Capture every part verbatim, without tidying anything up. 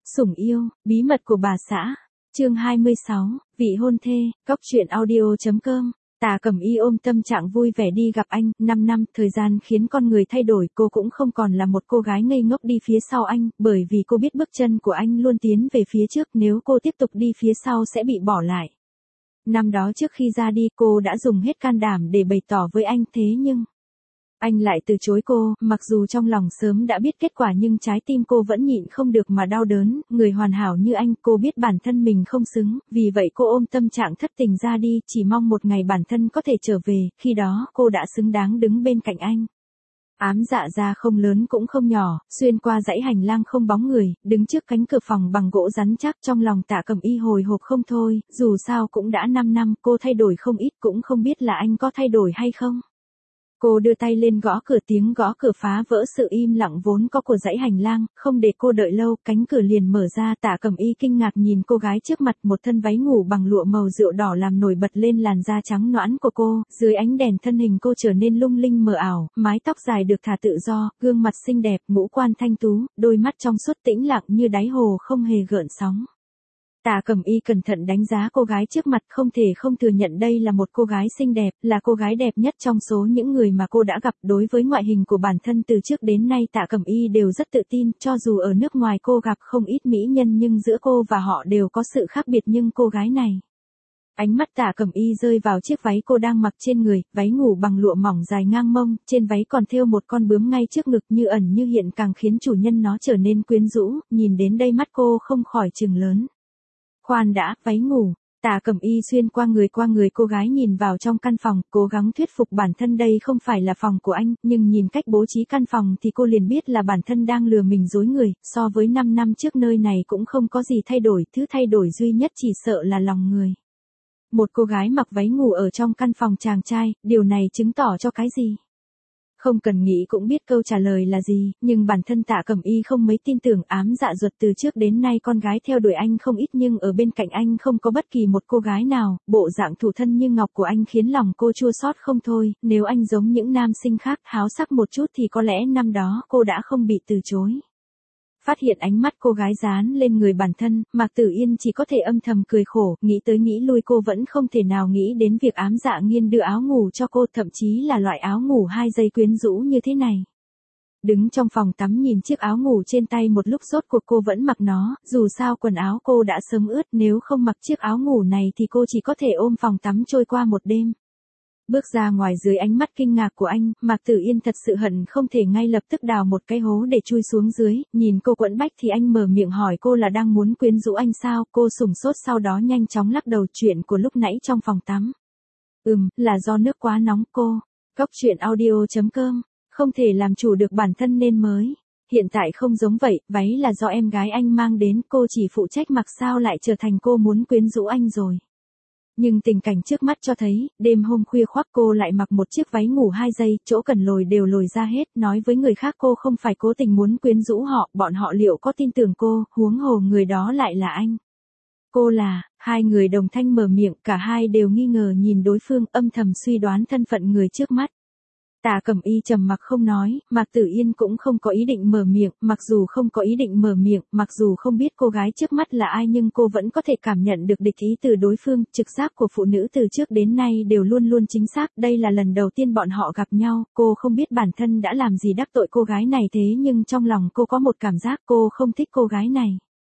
Sủng yêu, bí mật của bà xã. Chương hai mươi sáu, vị hôn thê, góc truyện audio.com. Tà Cẩm Y ôm tâm trạng vui vẻ đi gặp anh, năm năm, thời gian khiến con người thay đổi, cô cũng không còn là một cô gái ngây ngốc đi phía sau anh, bởi vì cô biết bước chân của anh luôn tiến về phía trước, nếu cô tiếp tục đi phía sau sẽ bị bỏ lại. Năm đó trước khi ra đi, cô đã dùng hết can đảm để bày tỏ với anh, thế nhưng anh lại từ chối cô, mặc dù trong lòng sớm đã biết kết quả nhưng trái tim cô vẫn nhịn không được mà đau đớn, người hoàn hảo như anh, cô biết bản thân mình không xứng, vì vậy cô ôm tâm trạng thất tình ra đi, chỉ mong một ngày bản thân có thể trở về, khi đó cô đã xứng đáng đứng bên cạnh anh. Ám dạ ra không lớn cũng không nhỏ, xuyên qua dãy hành lang không bóng người, đứng trước cánh cửa phòng bằng gỗ rắn chắc, trong lòng Tạ Cẩm Y hồi hộp không thôi, dù sao cũng đã năm năm, cô thay đổi không ít, cũng không biết là anh có thay đổi hay không. Cô đưa tay lên gõ cửa, tiếng gõ cửa phá vỡ sự im lặng vốn có của dãy hành lang, không để cô đợi lâu, cánh cửa liền mở ra. Tạ Cẩm Y kinh ngạc nhìn cô gái trước mặt, một thân váy ngủ bằng lụa màu rượu đỏ làm nổi bật lên làn da trắng nõn của cô, dưới ánh đèn thân hình cô trở nên lung linh mờ ảo, mái tóc dài được thả tự do, gương mặt xinh đẹp, ngũ quan thanh tú, đôi mắt trong suốt tĩnh lặng như đáy hồ không hề gợn sóng. Tạ Cẩm Y cẩn thận đánh giá cô gái trước mặt, không thể không thừa nhận đây là một cô gái xinh đẹp, là cô gái đẹp nhất trong số những người mà cô đã gặp. Đối với ngoại hình của bản thân từ trước đến nay Tạ Cẩm Y đều rất tự tin, cho dù ở nước ngoài cô gặp không ít mỹ nhân nhưng giữa cô và họ đều có sự khác biệt, nhưng cô gái này. Ánh mắt Tạ Cẩm Y rơi vào chiếc váy cô đang mặc trên người, váy ngủ bằng lụa mỏng dài ngang mông, trên váy còn thêu một con bướm ngay trước ngực như ẩn như hiện, càng khiến chủ nhân nó trở nên quyến rũ, nhìn đến đây mắt cô không khỏi trừng lớn. Khoan đã, váy ngủ. Tạ Cẩm Y xuyên qua người qua người cô gái nhìn vào trong căn phòng, cố gắng thuyết phục bản thân đây không phải là phòng của anh, nhưng nhìn cách bố trí căn phòng thì cô liền biết là bản thân đang lừa mình dối người, so với năm năm trước nơi này cũng không có gì thay đổi, thứ thay đổi duy nhất chỉ sợ là lòng người. Một cô gái mặc váy ngủ ở trong căn phòng chàng trai, điều này chứng tỏ cho cái gì? Không cần nghĩ cũng biết câu trả lời là gì, nhưng bản thân Tạ Cẩm Y không mấy tin tưởng. Ám dạ ruột từ trước đến nay con gái theo đuổi anh không ít nhưng ở bên cạnh anh không có bất kỳ một cô gái nào, bộ dạng thủ thân như ngọc của anh khiến lòng cô chua xót không thôi, nếu anh giống những nam sinh khác háo sắc một chút thì có lẽ năm đó cô đã không bị từ chối. Phát hiện ánh mắt cô gái dán lên người bản thân, Mạc Tử Yên chỉ có thể âm thầm cười khổ, nghĩ tới nghĩ lui cô vẫn không thể nào nghĩ đến việc Ám Dạ Nghiên đưa áo ngủ cho cô, thậm chí là loại áo ngủ hai dây quyến rũ như thế này. Đứng trong phòng tắm nhìn chiếc áo ngủ trên tay một lúc rốt cuộc cô vẫn mặc nó, dù sao quần áo cô đã sớm ướt, nếu không mặc chiếc áo ngủ này thì cô chỉ có thể ôm phòng tắm trôi qua một đêm. Bước ra ngoài dưới ánh mắt kinh ngạc của anh, Mạc Tử Yên thật sự hận không thể ngay lập tức đào một cái hố để chui xuống dưới, nhìn cô quẫn bách thì anh mở miệng hỏi cô là đang muốn quyến rũ anh sao, cô sửng sốt sau đó nhanh chóng lắc đầu, chuyện của lúc nãy trong phòng tắm. Ừm, là do nước quá nóng cô. Góc truyện audio.com, không thể làm chủ được bản thân nên mới. Hiện tại không giống vậy, váy là do em gái anh mang đến, cô chỉ phụ trách mặc sao lại trở thành cô muốn quyến rũ anh rồi. Nhưng tình cảnh trước mắt cho thấy, đêm hôm khuya khoác cô lại mặc một chiếc váy ngủ hai dây, chỗ cần lồi đều lồi ra hết, nói với người khác cô không phải cố tình muốn quyến rũ họ, bọn họ liệu có tin tưởng cô, huống hồ người đó lại là anh. Cô là, hai người đồng thanh mở miệng, cả hai đều nghi ngờ nhìn đối phương, âm thầm suy đoán thân phận người trước mắt. Tạ Cẩm Y trầm mặc không nói, Mạc Tử Yên cũng không có ý định mở miệng, mặc dù không có ý định mở miệng, mặc dù không biết cô gái trước mắt là ai nhưng cô vẫn có thể cảm nhận được địch ý từ đối phương, trực giác của phụ nữ từ trước đến nay đều luôn luôn chính xác, đây là lần đầu tiên bọn họ gặp nhau, cô không biết bản thân đã làm gì đắc tội cô gái này thế nhưng trong lòng cô có một cảm giác cô không thích cô gái này.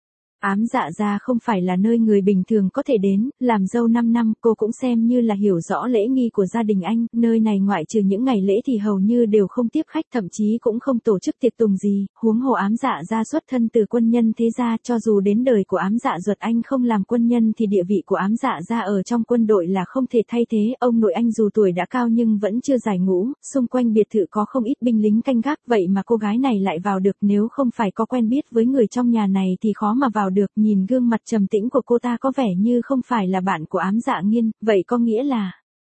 Ám dạ ra không phải là nơi người bình thường có thể đến, làm dâu năm năm cô cũng xem như là hiểu rõ lễ nghi của gia đình anh, nơi này ngoại trừ những ngày lễ thì hầu như đều không tiếp khách, thậm chí cũng không tổ chức tiệc tùng gì, huống hồ Ám dạ ra xuất thân từ quân nhân thế gia, cho dù đến đời của Ám dạ ruột anh không làm quân nhân thì địa vị của Ám dạ ra ở trong quân đội là không thể thay thế, ông nội anh dù tuổi đã cao nhưng vẫn chưa giải ngũ, xung quanh biệt thự có không ít binh lính canh gác, vậy mà cô gái này lại vào được, nếu không phải có quen biết với người trong nhà này thì khó mà vào được, nhìn gương mặt trầm tĩnh của cô ta có vẻ như không phải là bạn của Ám Dạ Nghiên, vậy có nghĩa là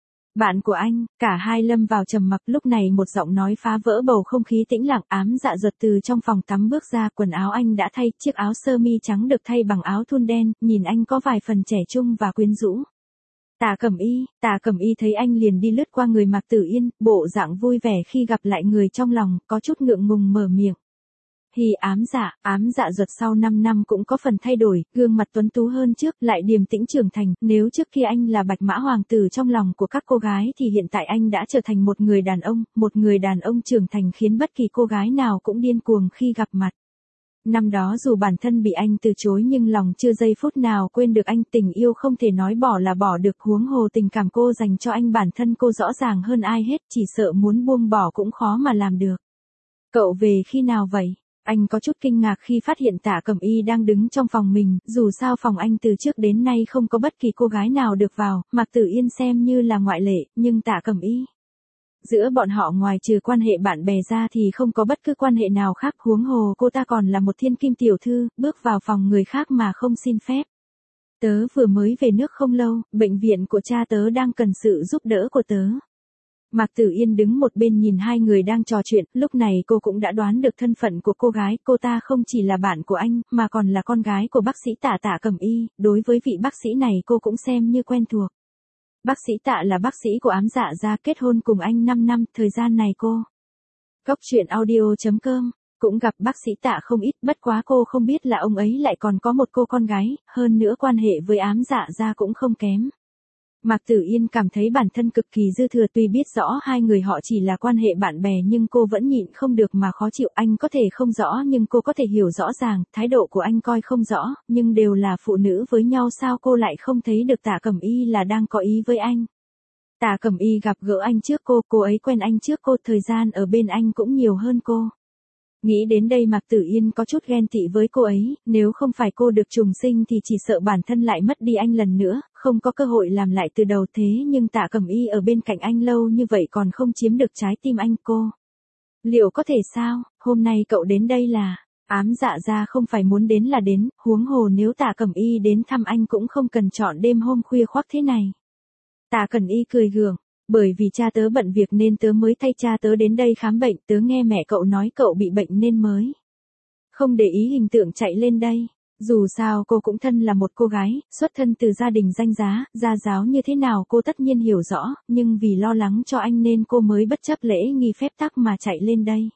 bạn của anh. Cả hai lâm vào trầm mặc, lúc này một giọng nói phá vỡ bầu không khí tĩnh lặng. Ám Dạ ruột từ trong phòng tắm bước ra, quần áo anh đã thay, chiếc áo sơ mi trắng được thay bằng áo thun đen, nhìn anh có vài phần trẻ trung và quyến rũ. Tạ Cẩm Y, Tạ Cẩm Y thấy anh liền đi lướt qua người Mạc Tử Yên, bộ dạng vui vẻ khi gặp lại người trong lòng, có chút ngượng ngùng mở miệng. Hi Ám Dạ, Ám Dạ Duật sau năm năm cũng có phần thay đổi, gương mặt tuấn tú hơn trước, lại điềm tĩnh trưởng thành, nếu trước kia anh là bạch mã hoàng tử trong lòng của các cô gái thì hiện tại anh đã trở thành một người đàn ông, một người đàn ông trưởng thành khiến bất kỳ cô gái nào cũng điên cuồng khi gặp mặt. Năm đó dù bản thân bị anh từ chối nhưng lòng chưa giây phút nào quên được anh, tình yêu không thể nói bỏ là bỏ được, huống hồ tình cảm cô dành cho anh bản thân cô rõ ràng hơn ai hết, chỉ sợ muốn buông bỏ cũng khó mà làm được. Cậu về khi nào vậy? Anh có chút kinh ngạc khi phát hiện Tạ Cẩm Y đang đứng trong phòng mình, dù sao phòng anh từ trước đến nay không có bất kỳ cô gái nào được vào, Mạc Tử Yên xem như là ngoại lệ, nhưng Tạ Cẩm Y. Giữa bọn họ ngoài trừ quan hệ bạn bè ra thì không có bất cứ quan hệ nào khác, huống hồ cô ta còn là một thiên kim tiểu thư, bước vào phòng người khác mà không xin phép. Tớ vừa mới về nước không lâu, bệnh viện của cha tớ đang cần sự giúp đỡ của tớ. Mạc Tử Yên đứng một bên nhìn hai người đang trò chuyện, lúc này cô cũng đã đoán được thân phận của cô gái, cô ta không chỉ là bạn của anh, mà còn là con gái của bác sĩ Tạ Tạ Cẩm Y, đối với vị bác sĩ này cô cũng xem như quen thuộc. Bác sĩ Tạ là bác sĩ của Ám Dạ gia, kết hôn cùng anh năm năm, thời gian này cô. Cóc truyện audio chấm com cũng gặp bác sĩ Tạ không ít, bất quá cô không biết là ông ấy lại còn có một cô con gái, hơn nữa quan hệ với Ám Dạ gia cũng không kém. Mạc Tử Yên cảm thấy bản thân cực kỳ dư thừa, tuy biết rõ hai người họ chỉ là quan hệ bạn bè nhưng cô vẫn nhịn không được mà khó chịu, anh có thể không rõ nhưng cô có thể hiểu rõ ràng, thái độ của anh coi không rõ, nhưng đều là phụ nữ với nhau sao cô lại không thấy được Tạ Cẩm Y là đang có ý với anh. Tạ Cẩm Y gặp gỡ anh trước cô, cô ấy quen anh trước cô, thời gian ở bên anh cũng nhiều hơn cô. Nghĩ đến đây Mạc Tử Yên có chút ghen tị với cô ấy, nếu không phải cô được trùng sinh thì chỉ sợ bản thân lại mất đi anh lần nữa, không có cơ hội làm lại từ đầu, thế nhưng Tạ Cẩm Y ở bên cạnh anh lâu như vậy còn không chiếm được trái tim anh cô. Liệu có thể sao, hôm nay cậu đến đây là, Ám Dạ gia không phải muốn đến là đến, huống hồ nếu Tạ Cẩm Y đến thăm anh cũng không cần chọn đêm hôm khuya khoác thế này. Tạ Cẩm Y cười gượng. Bởi vì cha tớ bận việc nên tớ mới thay cha tớ đến đây khám bệnh, tớ nghe mẹ cậu nói cậu bị bệnh nên mới không để ý hình tượng chạy lên đây. Dù sao cô cũng thân là một cô gái, xuất thân từ gia đình danh giá, gia giáo như thế nào cô tất nhiên hiểu rõ, nhưng vì lo lắng cho anh nên cô mới bất chấp lễ nghi phép tắc mà chạy lên đây.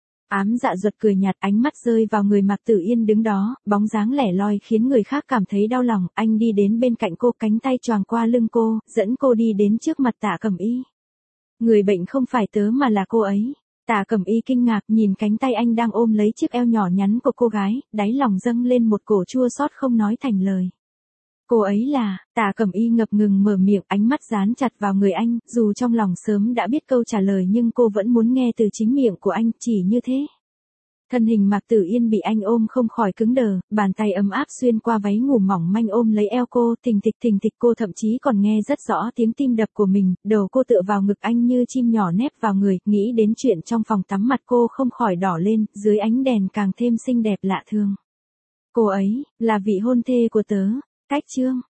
Ám Dạ Duật cười nhạt, ánh mắt rơi vào người Mạc Tử Yên đứng đó, bóng dáng lẻ loi khiến người khác cảm thấy đau lòng, anh đi đến bên cạnh cô, cánh tay choàng qua lưng cô, dẫn cô đi đến trước mặt Tạ Cẩm Y. Người bệnh không phải tớ mà là cô ấy. Tạ Cẩm Y kinh ngạc nhìn cánh tay anh đang ôm lấy chiếc eo nhỏ nhắn của cô gái, đáy lòng dâng lên một cổ chua xót không nói thành lời. Cô ấy là, Tạ Cẩm Y ngập ngừng mở miệng, ánh mắt dán chặt vào người anh, dù trong lòng sớm đã biết câu trả lời nhưng cô vẫn muốn nghe từ chính miệng của anh, chỉ như thế. Thân hình Mạc Tử Yên bị anh ôm không khỏi cứng đờ, bàn tay ấm áp xuyên qua váy ngủ mỏng manh ôm lấy eo cô, thình thịch thình thịch, cô thậm chí còn nghe rất rõ tiếng tim đập của mình, đầu cô tựa vào ngực anh như chim nhỏ nép vào người, nghĩ đến chuyện trong phòng tắm mặt cô không khỏi đỏ lên, dưới ánh đèn càng thêm xinh đẹp lạ thường. Cô ấy, là vị hôn thê của tớ. Cách chương